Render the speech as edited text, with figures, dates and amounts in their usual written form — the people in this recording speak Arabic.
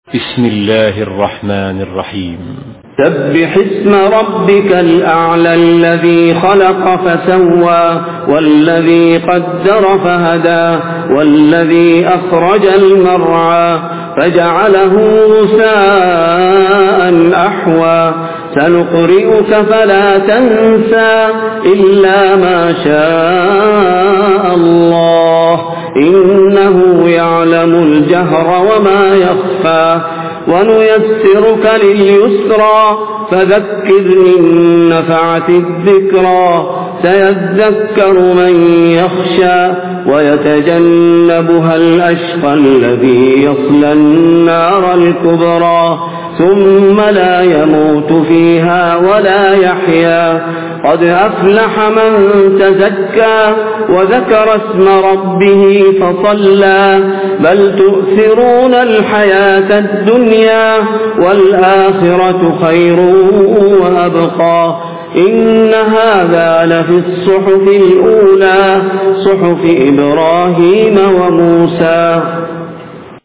بسم الله الرحمن الرحيم. سبح اسم ربك الأعلى الذي خلق فسوى والذي قدر فهدى والذي أخرج المرعى فجعله غثاء أحوى سنقرئك فلا تنسى إلا ما شاء الله إنه يعلم الجهر وما يخفى ونيسرك لليسرى فذكر إن نفعت الذكرى سيذكر من يخشى ويتجنبها الأشقى الذي يصلى النار الكبرى ثم لا يموت فيها ولا يحيا قد أفلح من تزكى وذكر اسم ربه فصلى بل تؤثرون الحياة الدنيا والآخرة خير وأبقى إن هذا لفي الصحف الأولى صحف إبراهيم وموسى.